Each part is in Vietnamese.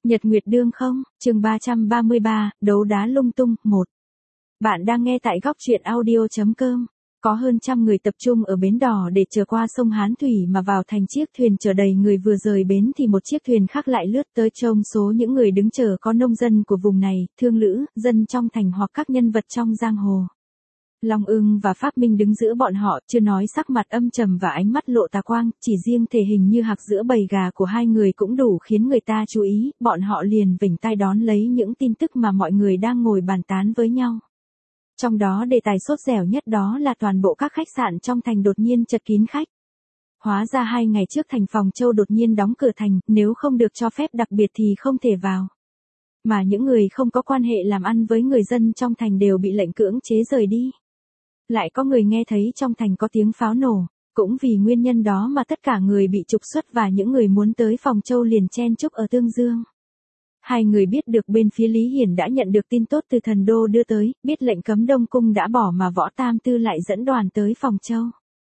Nhật Nguyệt Đương không, chương 333, đấu đá lung tung, 1. Bạn đang nghe tại góc truyện audio.com. Có hơn trăm người tập trung ở bến đò để chờ qua sông Hán Thủy mà vào thành. Chiếc thuyền chở đầy người vừa rời bến thì một chiếc thuyền khác lại lướt tới. Trong số những người đứng chờ có nông dân của vùng này, thương lữ, dân trong thành hoặc các nhân vật trong giang hồ. Long Ưng và Pháp Minh đứng giữa bọn họ, chưa nói sắc mặt âm trầm và ánh mắt lộ tà quang, chỉ riêng thể hình như hạc giữa bầy gà của hai người cũng đủ khiến người ta chú ý. Bọn họ liền vểnh tai đón lấy những tin tức mà mọi người đang ngồi bàn tán với nhau. Trong đó đề tài sốt dẻo nhất đó là toàn bộ các khách sạn trong thành đột nhiên chật kín khách. Hóa ra 2 ngày trước thành Phòng Châu đột nhiên đóng cửa thành, nếu không được cho phép đặc biệt thì không thể vào. Mà những người không có quan hệ làm ăn với người dân trong thành đều bị lệnh cưỡng chế rời đi. Lại có người nghe thấy trong thành có tiếng pháo nổ, cũng vì nguyên nhân đó mà tất cả người bị trục xuất và những người muốn tới Phòng Châu liền chen chúc ở Tương Dương. Hai người biết được bên phía Lý Hiển đã nhận được tin tốt từ thần đô đưa tới, biết lệnh cấm Đông Cung đã bỏ mà Võ Tam Tư lại dẫn đoàn tới Phòng Châu.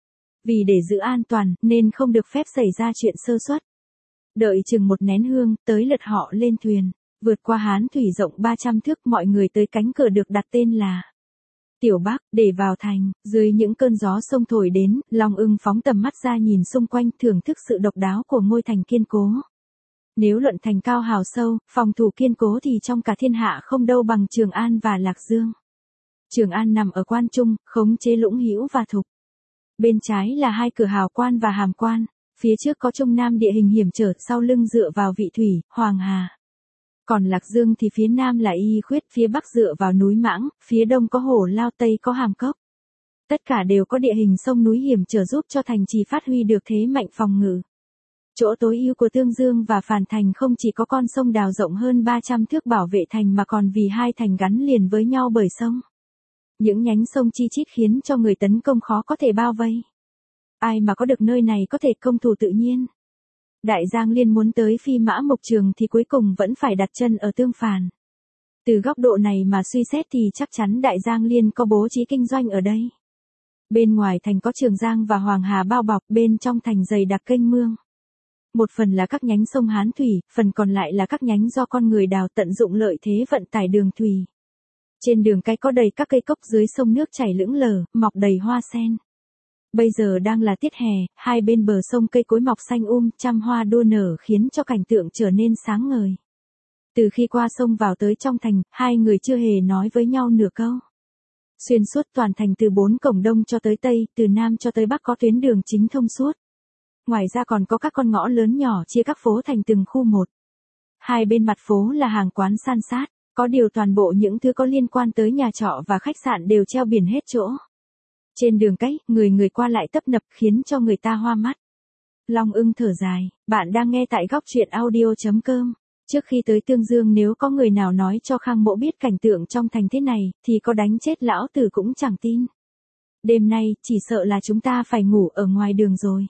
Vì để giữ an toàn nên không được phép xảy ra chuyện sơ suất. Đợi chừng một nén hương, tới lượt họ lên thuyền, vượt qua Hán Thủy rộng 300 thước, mọi người tới cánh cửa được đặt tên là Tiểu Bắc, để vào thành. Dưới những cơn gió sông thổi đến, Long Ưng phóng tầm mắt ra nhìn xung quanh, thưởng thức sự độc đáo của ngôi thành kiên cố. Nếu luận thành cao hào sâu, phòng thủ kiên cố thì trong cả thiên hạ không đâu bằng Trường An và Lạc Dương. Trường An nằm ở Quan Trung, khống chế Lũng Hữu và Thục. Bên trái là 2 cửa Hào Quan và Hàm Quan, phía trước có Trung Nam địa hình hiểm trở, sau lưng dựa vào Vị Thủy, Hoàng Hà. Còn Lạc Dương thì phía nam là Y Khuyết, phía bắc dựa vào núi Mãng, phía đông có Hổ Lao, tây có Hàm Cốc. Tất cả đều có địa hình sông núi hiểm trở giúp cho thành trì phát huy được thế mạnh phòng ngự. Chỗ tối ưu của Tương Dương và Phàn Thành không chỉ có con sông Đào rộng hơn 300 thước bảo vệ thành mà còn vì hai thành gắn liền với nhau bởi sông. Những nhánh sông chi chít khiến cho người tấn công khó có thể bao vây. Ai mà có được nơi này có thể công thủ tự nhiên. Đại Giang Liên muốn tới Phi Mã Mộc Trường thì cuối cùng vẫn phải đặt chân ở Tương Phàn. Từ góc độ này mà suy xét thì chắc chắn Đại Giang Liên có bố trí kinh doanh ở đây. Bên ngoài thành có Trường Giang và Hoàng Hà bao bọc, bên trong thành dày đặc kênh mương. Một phần là các nhánh sông Hán Thủy, phần còn lại là các nhánh do con người đào tận dụng lợi thế vận tải đường thủy. Trên đường cái có đầy các cây cốc, dưới sông nước chảy lững lờ, mọc đầy hoa sen. Bây giờ đang là tiết hè, hai bên bờ sông cây cối mọc xanh trăm hoa đua nở khiến cho cảnh tượng trở nên sáng ngời. Từ khi qua sông vào tới trong thành, hai người chưa hề nói với nhau nửa câu. Xuyên suốt toàn thành từ 4 cổng đông cho tới tây, từ nam cho tới bắc có tuyến đường chính thông suốt. Ngoài ra còn có các con ngõ lớn nhỏ chia các phố thành từng khu một. Hai bên mặt phố là hàng quán san sát, có điều toàn bộ những thứ có liên quan tới nhà trọ và khách sạn đều treo biển hết chỗ. Trên đường cái, người qua lại tấp nập khiến cho người ta hoa mắt. Long Ưng thở dài, bạn đang nghe tại góc truyện audio.com. Trước khi tới Tương Dương nếu có người nào nói cho Khang Mỗ biết cảnh tượng trong thành thế này, thì có đánh chết lão tử cũng chẳng tin. Đêm nay, chỉ sợ là chúng ta phải ngủ ở ngoài đường rồi.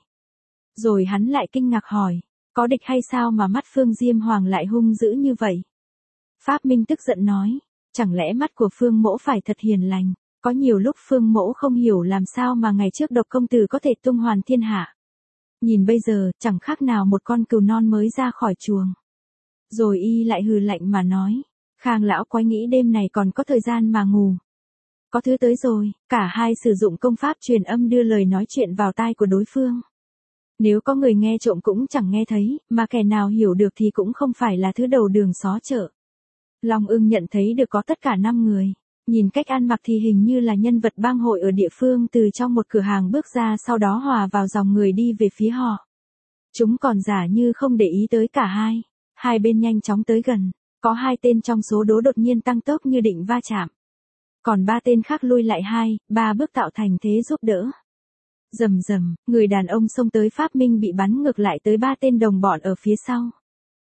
Rồi hắn lại kinh ngạc hỏi, có địch hay sao mà mắt Phương Diêm Hoàng lại hung dữ như vậy? Pháp Minh tức giận nói, chẳng lẽ mắt của Phương Mỗ phải thật hiền lành, có nhiều lúc Phương Mỗ không hiểu làm sao mà ngày trước Độc công tử có thể tung hoàn thiên hạ. Nhìn bây giờ, chẳng khác nào một con cừu non mới ra khỏi chuồng. Rồi y lại hừ lạnh mà nói, Khang lão quái nghĩ đêm này còn có thời gian mà ngủ. Có thứ tới rồi, cả hai sử dụng công pháp truyền âm đưa lời nói chuyện vào tai của đối phương. Nếu có người nghe trộm cũng chẳng nghe thấy, mà kẻ nào hiểu được thì cũng không phải là thứ đầu đường xó chợ. Long Ưng nhận thấy được có tất cả 5 người, nhìn cách ăn mặc thì hình như là nhân vật bang hội ở địa phương, từ trong một cửa hàng bước ra sau đó hòa vào dòng người đi về phía họ. Chúng còn giả như không để ý tới cả hai. Hai bên nhanh chóng tới gần, có 2 tên trong số đó đột nhiên tăng tốc như định va chạm. Còn 3 tên khác lui lại 2-3 bước tạo thành thế giúp đỡ. Rầm rầm, người đàn ông xông tới Pháp Minh bị bắn ngược lại tới 3 tên đồng bọn ở phía sau.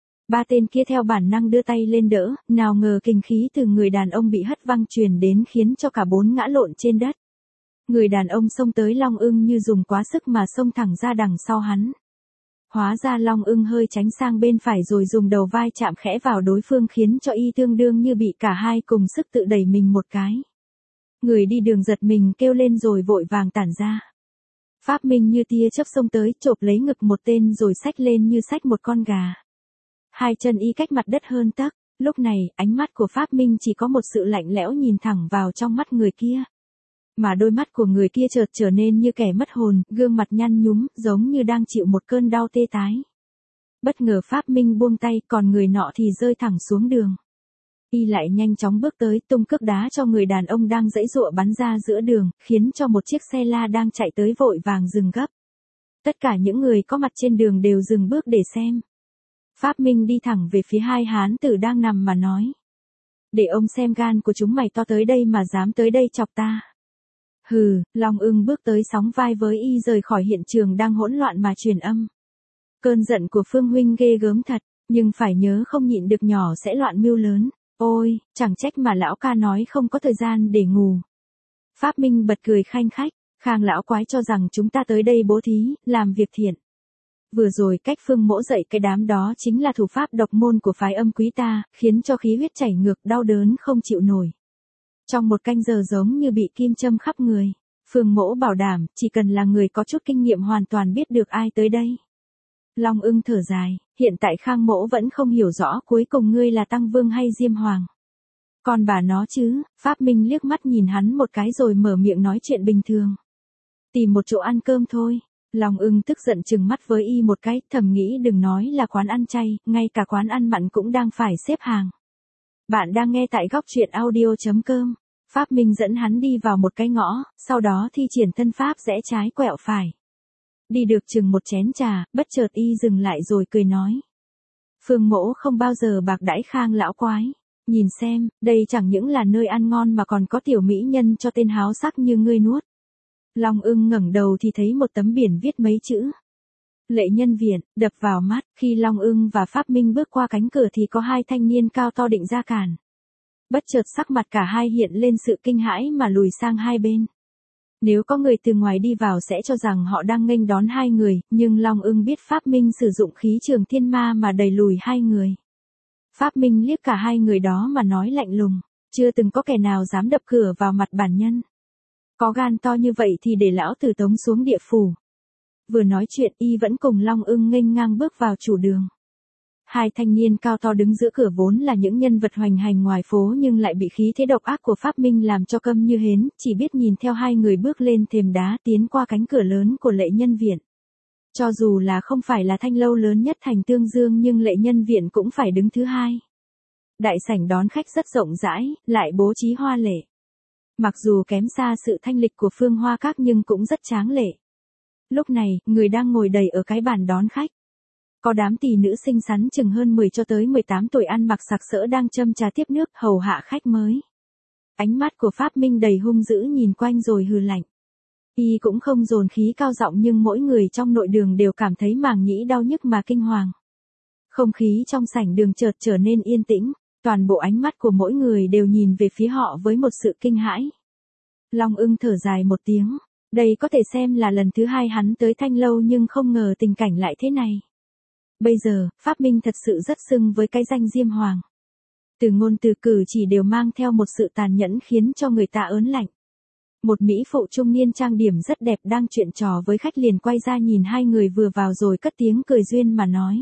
3 tên kia theo bản năng đưa tay lên đỡ, nào ngờ kinh khí từ người đàn ông bị hất văng truyền đến khiến cho cả 4 ngã lộn trên đất. Người đàn ông xông tới Long Ưng như dùng quá sức mà xông thẳng ra đằng sau hắn. Hóa ra Long Ưng hơi tránh sang bên phải rồi dùng đầu vai chạm khẽ vào đối phương khiến cho y tương đương như bị cả hai cùng sức tự đẩy mình một cái. Người đi đường giật mình kêu lên rồi vội vàng tản ra. Pháp Minh như tia chớp xông tới chộp lấy ngực một tên rồi xách lên như xách một con gà. Hai chân y cách mặt đất hơn tấc, lúc này, ánh mắt của Pháp Minh chỉ có một sự lạnh lẽo nhìn thẳng vào trong mắt người kia. Mà đôi mắt của người kia chợt trở nên như kẻ mất hồn, gương mặt nhăn nhúm, giống như đang chịu một cơn đau tê tái. Bất ngờ Pháp Minh buông tay, còn người nọ thì rơi thẳng xuống đường. Y lại nhanh chóng bước tới, tung cước đá cho người đàn ông đang giãy giụa bắn ra giữa đường, khiến cho một chiếc xe la đang chạy tới vội vàng dừng gấp. Tất cả những người có mặt trên đường đều dừng bước để xem. Pháp Minh đi thẳng về phía hai hán tử đang nằm mà nói. Để ông xem gan của chúng mày to tới đây mà dám tới đây chọc ta. Hừ, Long Ưng bước tới sóng vai với y rời khỏi hiện trường đang hỗn loạn mà truyền âm. Cơn giận của Phương huynh ghê gớm thật, nhưng phải nhớ không nhịn được nhỏ sẽ loạn mưu lớn. Ôi, chẳng trách mà lão ca nói không có thời gian để ngủ. Pháp Minh bật cười khanh khách, Khang lão quái cho rằng chúng ta tới đây bố thí, làm việc thiện. Vừa rồi cách Phương Mỗ dạy cái đám đó chính là thủ pháp độc môn của phái Âm Quý ta, khiến cho khí huyết chảy ngược đau đớn không chịu nổi. Trong một canh giờ giống như bị kim châm khắp người, Phương Mỗ bảo đảm, chỉ cần là người có chút kinh nghiệm hoàn toàn biết được ai tới đây. Long Ưng thở dài, hiện tại Khang Mỗ vẫn không hiểu rõ cuối cùng ngươi là Tăng Vương hay Diêm Hoàng. Còn bà nó chứ, Pháp Minh liếc mắt nhìn hắn một cái rồi mở miệng nói chuyện bình thường. Tìm một chỗ ăn cơm thôi. Long Ưng tức giận trừng mắt với y một cái, thầm nghĩ đừng nói là quán ăn chay, ngay cả quán ăn mặn cũng đang phải xếp hàng. Bạn đang nghe tại góc truyện audio.com. Pháp Minh dẫn hắn đi vào một cái ngõ, sau đó thi triển thân pháp rẽ trái quẹo phải. Đi được chừng một chén trà, bất chợt y dừng lại rồi cười nói. Phương Mỗ không bao giờ bạc đãi Khang lão quái. Nhìn xem, đây chẳng những là nơi ăn ngon mà còn có tiểu mỹ nhân cho tên háo sắc như ngươi nuốt. Long Ưng ngẩng đầu thì thấy một tấm biển viết mấy chữ. Lệ Nhân Viện, đập vào mắt, khi Long Ưng và Pháp Minh bước qua cánh cửa thì có hai thanh niên cao to định ra cản. Bất chợt sắc mặt cả hai hiện lên sự kinh hãi mà lùi sang hai bên. Nếu có người từ ngoài đi vào sẽ cho rằng họ đang nghênh đón hai người, nhưng Long Ưng biết Pháp Minh sử dụng khí trường thiên ma mà đẩy lùi hai người. Pháp Minh liếc cả hai người đó mà nói lạnh lùng, chưa từng có kẻ nào dám đập cửa vào mặt bản nhân. Có gan to như vậy thì để lão tử tống xuống địa phủ. Vừa nói chuyện y vẫn cùng Long Ưng nghênh ngang bước vào chủ đường. Hai thanh niên cao to đứng giữa cửa vốn là những nhân vật hoành hành ngoài phố nhưng lại bị khí thế độc ác của Pháp Minh làm cho câm như hến, chỉ biết nhìn theo hai người bước lên thềm đá tiến qua cánh cửa lớn của Lệ Nhân Viện. Cho dù là không phải là thanh lâu lớn nhất thành Tương Dương nhưng Lệ Nhân Viện cũng phải đứng thứ hai. Đại sảnh đón khách rất rộng rãi, lại bố trí hoa lệ. Mặc dù kém xa sự thanh lịch của Phương Hoa Các nhưng cũng rất tráng lệ. Lúc này, người đang ngồi đầy ở cái bàn đón khách. Có đám tỷ nữ xinh xắn chừng hơn 10 cho tới 18 tuổi ăn mặc sặc sỡ đang châm trà tiếp nước hầu hạ khách mới. Ánh mắt của Pháp Minh đầy hung dữ nhìn quanh rồi hừ lạnh. Y cũng không dồn khí cao giọng nhưng mỗi người trong nội đường đều cảm thấy màng nhĩ đau nhức mà kinh hoàng. Không khí trong sảnh đường chợt trở nên yên tĩnh, toàn bộ ánh mắt của mỗi người đều nhìn về phía họ với một sự kinh hãi. Long Ưng thở dài một tiếng, đây có thể xem là lần thứ hai hắn tới Thanh Lâu nhưng không ngờ tình cảnh lại thế này. Bây giờ, Pháp Minh thật sự rất xưng với cái danh Diêm Hoàng. Từ ngôn từ cử chỉ đều mang theo một sự tàn nhẫn khiến cho người ta ớn lạnh. Một mỹ phụ trung niên trang điểm rất đẹp đang chuyện trò với khách liền quay ra nhìn hai người vừa vào rồi cất tiếng cười duyên mà nói.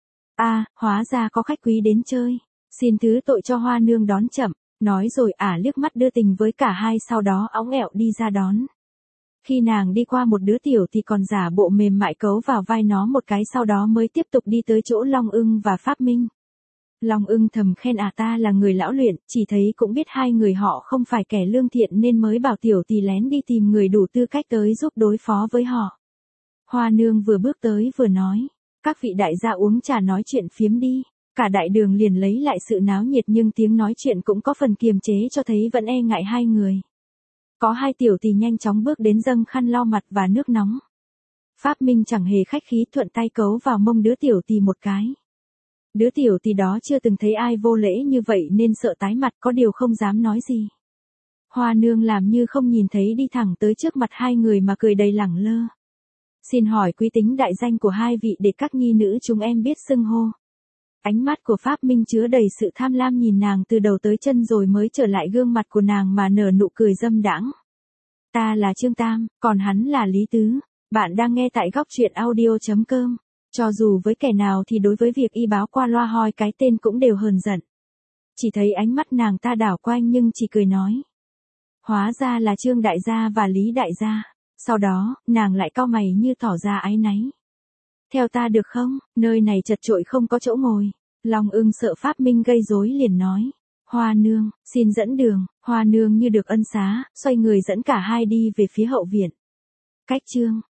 Hóa ra có khách quý đến chơi. Xin thứ tội cho Hoa Nương đón chậm. Nói rồi liếc mắt đưa tình với cả hai sau đó óng ẹo đi ra đón. Khi nàng đi qua một đứa tiểu thì còn giả bộ mềm mại cấu vào vai nó một cái sau đó mới tiếp tục đi tới chỗ Long Ưng và Pháp Minh. Long Ưng thầm khen ta là người lão luyện, chỉ thấy cũng biết hai người họ không phải kẻ lương thiện nên mới bảo tiểu tỷ lén đi tìm người đủ tư cách tới giúp đối phó với họ. Hoa Nương vừa bước tới vừa nói, các vị đại gia uống trà nói chuyện phiếm đi. Cả đại đường liền lấy lại sự náo nhiệt nhưng tiếng nói chuyện cũng có phần kiềm chế cho thấy vẫn e ngại hai người. Có hai tiểu tỷ nhanh chóng bước đến dâng khăn lau mặt và nước nóng. Pháp Minh chẳng hề khách khí thuận tay cấu vào mông đứa tiểu tỷ một cái. Đứa tiểu tỷ đó chưa từng thấy ai vô lễ như vậy nên sợ tái mặt có điều không dám nói gì. Hoa Nương làm như không nhìn thấy đi thẳng tới trước mặt hai người mà cười đầy lẳng lơ. Xin hỏi quý tính đại danh của hai vị để các nhi nữ chúng em biết xưng hô. Ánh mắt của Pháp Minh chứa đầy sự tham lam nhìn nàng từ đầu tới chân rồi mới trở lại gương mặt của nàng mà nở nụ cười dâm đãng. Ta là Trương Tam, còn hắn là Lý Tứ. Bạn đang nghe tại góc truyện audio.com. Cho dù với kẻ nào thì đối với việc y báo qua loa hoi cái tên cũng đều hờn giận. Chỉ thấy ánh mắt nàng ta đảo quanh nhưng chỉ cười nói. Hóa ra là Trương đại gia và Lý đại gia. Sau đó, nàng lại cau mày như tỏ ra áy náy. Theo ta được không, nơi này chật chội không có chỗ ngồi. Long Ưng sợ Pháp Minh gây rối liền nói. Hoa nương, xin dẫn đường. Hoa nương như được ân xá, xoay người dẫn cả hai đi về phía hậu viện. Cách chương